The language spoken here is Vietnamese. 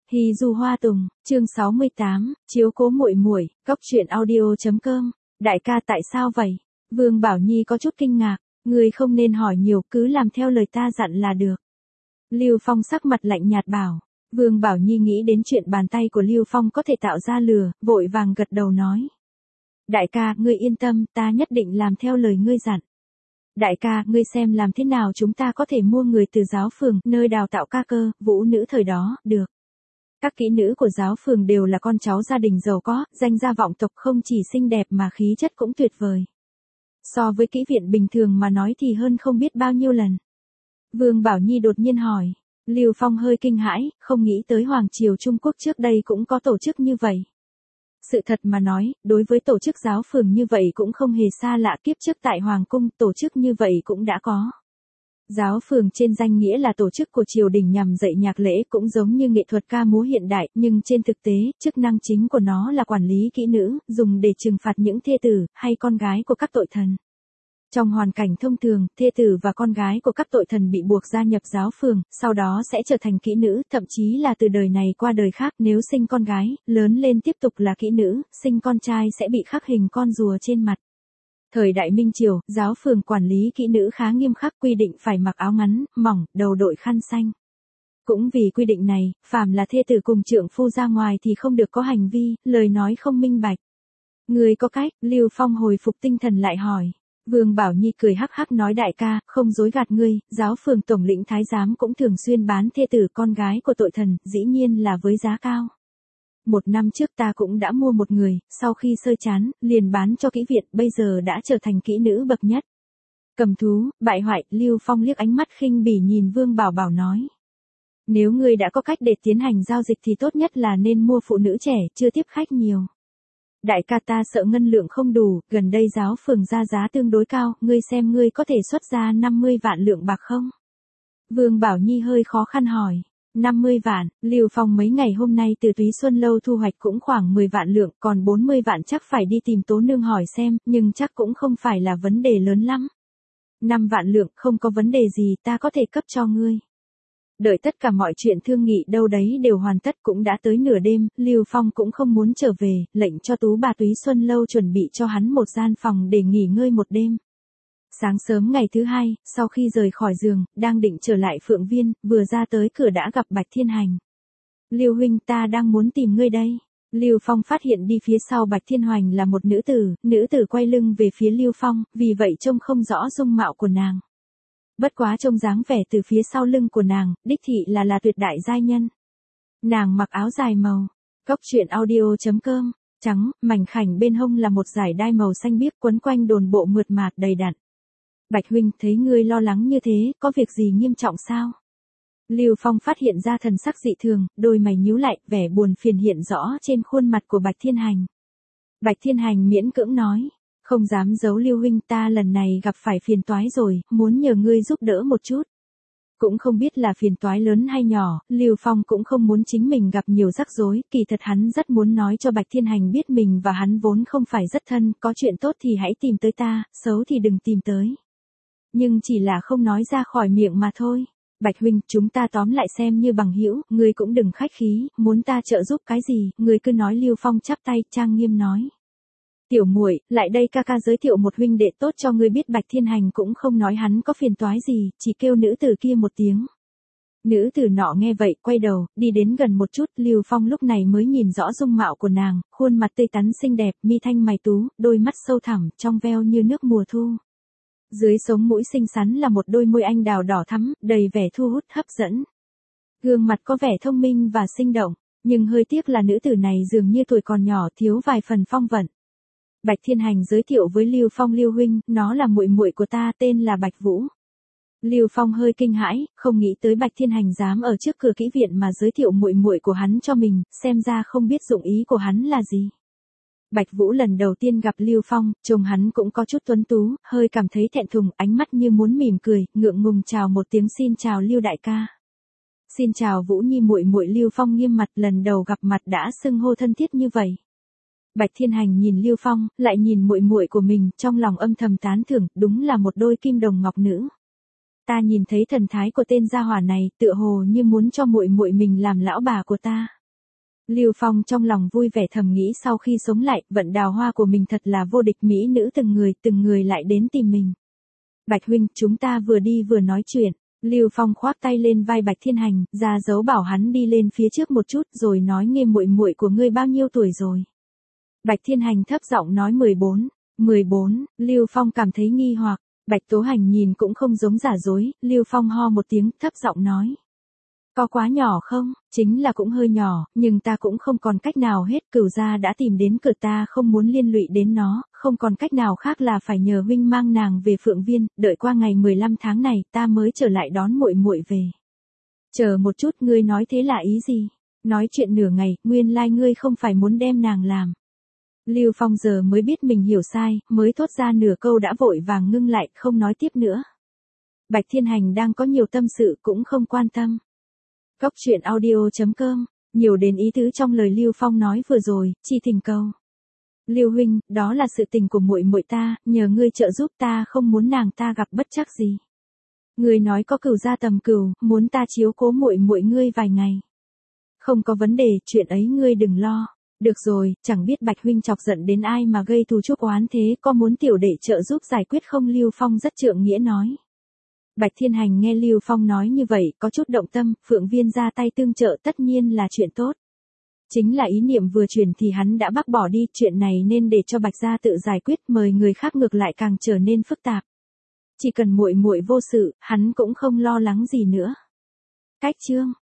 Hy Du Hoa Tùng, chương 68, chiếu cố muội muội, cóc truyện audio.com. Đại ca tại sao vậy? Vương Bảo Nhi có chút kinh ngạc, người không nên hỏi nhiều, cứ làm theo lời ta dặn là được. Lưu Phong sắc mặt lạnh nhạt bảo. Vương Bảo Nhi nghĩ đến chuyện bàn tay của Lưu Phong có thể tạo ra lửa, vội vàng gật đầu nói. Đại ca, ngươi yên tâm, ta nhất định làm theo lời ngươi dặn. Đại ca, ngươi xem làm thế nào chúng ta có thể mua người từ giáo phường, nơi đào tạo ca cơ, vũ nữ thời đó, được. Các kỹ nữ của giáo phường đều là con cháu gia đình giàu có, danh gia vọng tộc, không chỉ xinh đẹp mà khí chất cũng tuyệt vời. So với kỹ viện bình thường mà nói thì hơn không biết bao nhiêu lần. Vương Bảo Nhi đột nhiên hỏi. Lưu Phong hơi kinh hãi, không nghĩ tới Hoàng Triều Trung Quốc trước đây cũng có tổ chức như vậy. Sự thật mà nói, đối với tổ chức giáo phường như vậy cũng không hề xa lạ, kiếp trước tại Hoàng Cung, tổ chức như vậy cũng đã có. Giáo phường trên danh nghĩa là tổ chức của triều đình nhằm dạy nhạc lễ, cũng giống như nghệ thuật ca múa hiện đại, nhưng trên thực tế, chức năng chính của nó là quản lý kỹ nữ, dùng để trừng phạt những thê tử, hay con gái của các tội thần. Trong hoàn cảnh thông thường, thê tử và con gái của các tội thần bị buộc gia nhập giáo phường, sau đó sẽ trở thành kỹ nữ, thậm chí là từ đời này qua đời khác, nếu sinh con gái, lớn lên tiếp tục là kỹ nữ, sinh con trai sẽ bị khắc hình con rùa trên mặt. Thời đại Minh Triều, giáo phường quản lý kỹ nữ khá nghiêm khắc, quy định phải mặc áo ngắn, mỏng, đầu đội khăn xanh. Cũng vì quy định này, phàm là thê tử cùng trượng phu ra ngoài thì không được có hành vi, lời nói không minh bạch. Người có cách, Lưu Phong hồi phục tinh thần lại hỏi. Vương Bảo Nhi cười hắc hắc nói đại ca, không dối gạt ngươi, giáo phường tổng lĩnh thái giám cũng thường xuyên bán thê tử con gái của tội thần, dĩ nhiên là với giá cao. 1 năm trước ta cũng đã mua một người, sau khi sơi chán, liền bán cho kỹ viện, bây giờ đã trở thành kỹ nữ bậc nhất. Cầm thú, bại hoại, Lưu Phong liếc ánh mắt khinh bỉ nhìn Vương Bảo Bảo nói. Nếu ngươi đã có cách để tiến hành giao dịch thì tốt nhất là nên mua phụ nữ trẻ, chưa tiếp khách nhiều. Đại ca ta sợ ngân lượng không đủ, gần đây giáo phường ra giá tương đối cao, ngươi xem ngươi có thể xuất ra 50 vạn lượng bạc không? Vương Bảo Nhi hơi khó khăn hỏi. 50 vạn, Lưu Phong mấy ngày hôm nay từ Túy Xuân Lâu thu hoạch cũng khoảng 10 vạn lượng, còn 40 vạn chắc phải đi tìm Tố Nương hỏi xem, nhưng chắc cũng không phải là vấn đề lớn lắm. 5 vạn lượng, không có vấn đề gì, ta có thể cấp cho ngươi. Đợi tất cả mọi chuyện thương nghị đâu đấy đều hoàn tất, cũng đã tới nửa đêm, Lưu Phong cũng không muốn trở về, lệnh cho tú bà Túy Xuân Lâu chuẩn bị cho hắn một gian phòng để nghỉ ngơi một đêm. Sáng sớm ngày thứ hai, sau khi rời khỏi giường, đang định trở lại Phượng Viên, vừa ra tới cửa đã gặp Bạch Thiên Hành. Lưu huynh, ta đang muốn tìm ngươi đây. Lưu Phong phát hiện đi phía sau Bạch Thiên Hành là một nữ tử quay lưng về phía Lưu Phong, vì vậy trông không rõ dung mạo của nàng. Bất quá trông dáng vẻ từ phía sau lưng của nàng, đích thị là tuyệt đại giai nhân. Nàng mặc áo dài màu, cóc truyện audio.com, trắng, mảnh khảnh bên hông là một dải đai màu xanh biếc quấn quanh đồn bộ mượt mà đầy đặn. Bạch huynh, thấy ngươi lo lắng như thế, có việc gì nghiêm trọng sao? Lưu Phong phát hiện ra thần sắc dị thường, đôi mày nhíu lại, vẻ buồn phiền hiện rõ trên khuôn mặt của Bạch Thiên Hành. Bạch Thiên Hành miễn cưỡng nói. Không dám giấu Lưu huynh, ta lần này gặp phải phiền toái rồi, muốn nhờ ngươi giúp đỡ một chút. Cũng không biết là phiền toái lớn hay nhỏ, Lưu Phong cũng không muốn chính mình gặp nhiều rắc rối, kỳ thật hắn rất muốn nói cho Bạch Thiên Hành biết mình và hắn vốn không phải rất thân, có chuyện tốt thì hãy tìm tới ta, xấu thì đừng tìm tới. Nhưng chỉ là không nói ra khỏi miệng mà thôi. Bạch huynh, chúng ta tóm lại xem như bằng hữu, ngươi cũng đừng khách khí, muốn ta trợ giúp cái gì, ngươi cứ nói. Lưu Phong chắp tay, trang nghiêm nói. Tiểu muội, lại đây ca ca giới thiệu một huynh đệ tốt cho ngươi biết. Bạch Thiên Hành cũng không nói hắn có phiền toái gì, chỉ kêu nữ tử kia một tiếng. Nữ tử nọ nghe vậy, quay đầu, đi đến gần một chút, Lưu Phong lúc này mới nhìn rõ dung mạo của nàng, khuôn mặt tươi tắn xinh đẹp, mi thanh mày tú, đôi mắt sâu thẳm, trong veo như nước mùa thu. Dưới sống mũi xinh xắn là một đôi môi anh đào đỏ thắm, đầy vẻ thu hút hấp dẫn. Gương mặt có vẻ thông minh và sinh động, nhưng hơi tiếc là nữ tử này dường như tuổi còn nhỏ, thiếu vài phần phong vận. Bạch Thiên Hành giới thiệu với Lưu Phong. Lưu huynh, nó là muội muội của ta, tên là Bạch Vũ. Lưu Phong hơi kinh hãi, không nghĩ tới Bạch Thiên Hành dám ở trước cửa kỹ viện mà giới thiệu muội muội của hắn cho mình, xem ra không biết dụng ý của hắn là gì. Bạch Vũ lần đầu tiên gặp Lưu Phong, trông hắn cũng có chút tuấn tú, hơi cảm thấy thẹn thùng, ánh mắt như muốn mỉm cười, ngượng ngùng chào một tiếng. Xin chào Lưu đại ca. Xin chào Vũ Nhi muội muội. Lưu Phong nghiêm mặt, lần đầu gặp mặt đã xưng hô thân thiết như vậy. Bạch Thiên Hành nhìn Lưu Phong, lại nhìn muội muội của mình, trong lòng âm thầm tán thưởng, đúng là một đôi kim đồng ngọc nữ. Ta nhìn thấy thần thái của tên gia hỏa này, tựa hồ như muốn cho muội muội mình làm lão bà của ta. Lưu Phong trong lòng vui vẻ thầm nghĩ sau khi sống lại, vận đào hoa của mình thật là vô địch, mỹ nữ từng người lại đến tìm mình. Bạch huynh, chúng ta vừa đi vừa nói chuyện. Lưu Phong khoác tay lên vai Bạch Thiên Hành, ra dấu bảo hắn đi lên phía trước một chút rồi nói nghe muội muội của ngươi bao nhiêu tuổi rồi. Bạch Thiên Hành thấp giọng nói 14. 14, Lưu Phong cảm thấy nghi hoặc, Bạch Tố Hành nhìn cũng không giống giả dối, Lưu Phong ho một tiếng thấp giọng nói. Có quá nhỏ không? Chính là cũng hơi nhỏ, nhưng ta cũng không còn cách nào hết, Cửu gia đã tìm đến cửa ta không muốn liên lụy đến nó, không còn cách nào khác là phải nhờ huynh mang nàng về Phượng Viên, đợi qua ngày 15 tháng này ta mới trở lại đón muội muội về. Chờ một chút, ngươi nói thế là ý gì? Nói chuyện nửa ngày, nguyên lai ngươi không phải muốn đem nàng làm. Lưu Phong giờ mới biết mình hiểu sai, mới thốt ra nửa câu đã vội vàng ngưng lại, không nói tiếp nữa. Bạch Thiên Hành đang có nhiều tâm sự cũng không quan tâm. Cốc truyện audio.com, nhiều đến ý tứ trong lời Lưu Phong nói vừa rồi, chi thỉnh cầu. Lưu huynh, đó là sự tình của muội muội ta, nhờ ngươi trợ giúp, ta không muốn nàng ta gặp bất trắc gì. Ngươi nói có Cửu gia tầm Cửu, muốn ta chiếu cố muội muội ngươi vài ngày. Không có vấn đề, chuyện ấy ngươi đừng lo. Được rồi, chẳng biết Bạch huynh chọc giận đến ai mà gây thù chuốc oán thế, có muốn tiểu đệ trợ giúp giải quyết không? Lưu Phong rất trượng nghĩa nói. Bạch Thiên Hành nghe Lưu Phong nói như vậy, có chút động tâm, Phượng Viên ra tay tương trợ tất nhiên là chuyện tốt. Chính là ý niệm vừa chuyển thì hắn đã bác bỏ đi, chuyện này nên để cho Bạch gia tự giải quyết, mời người khác ngược lại càng trở nên phức tạp. Chỉ cần muội muội vô sự, hắn cũng không lo lắng gì nữa. Cách chương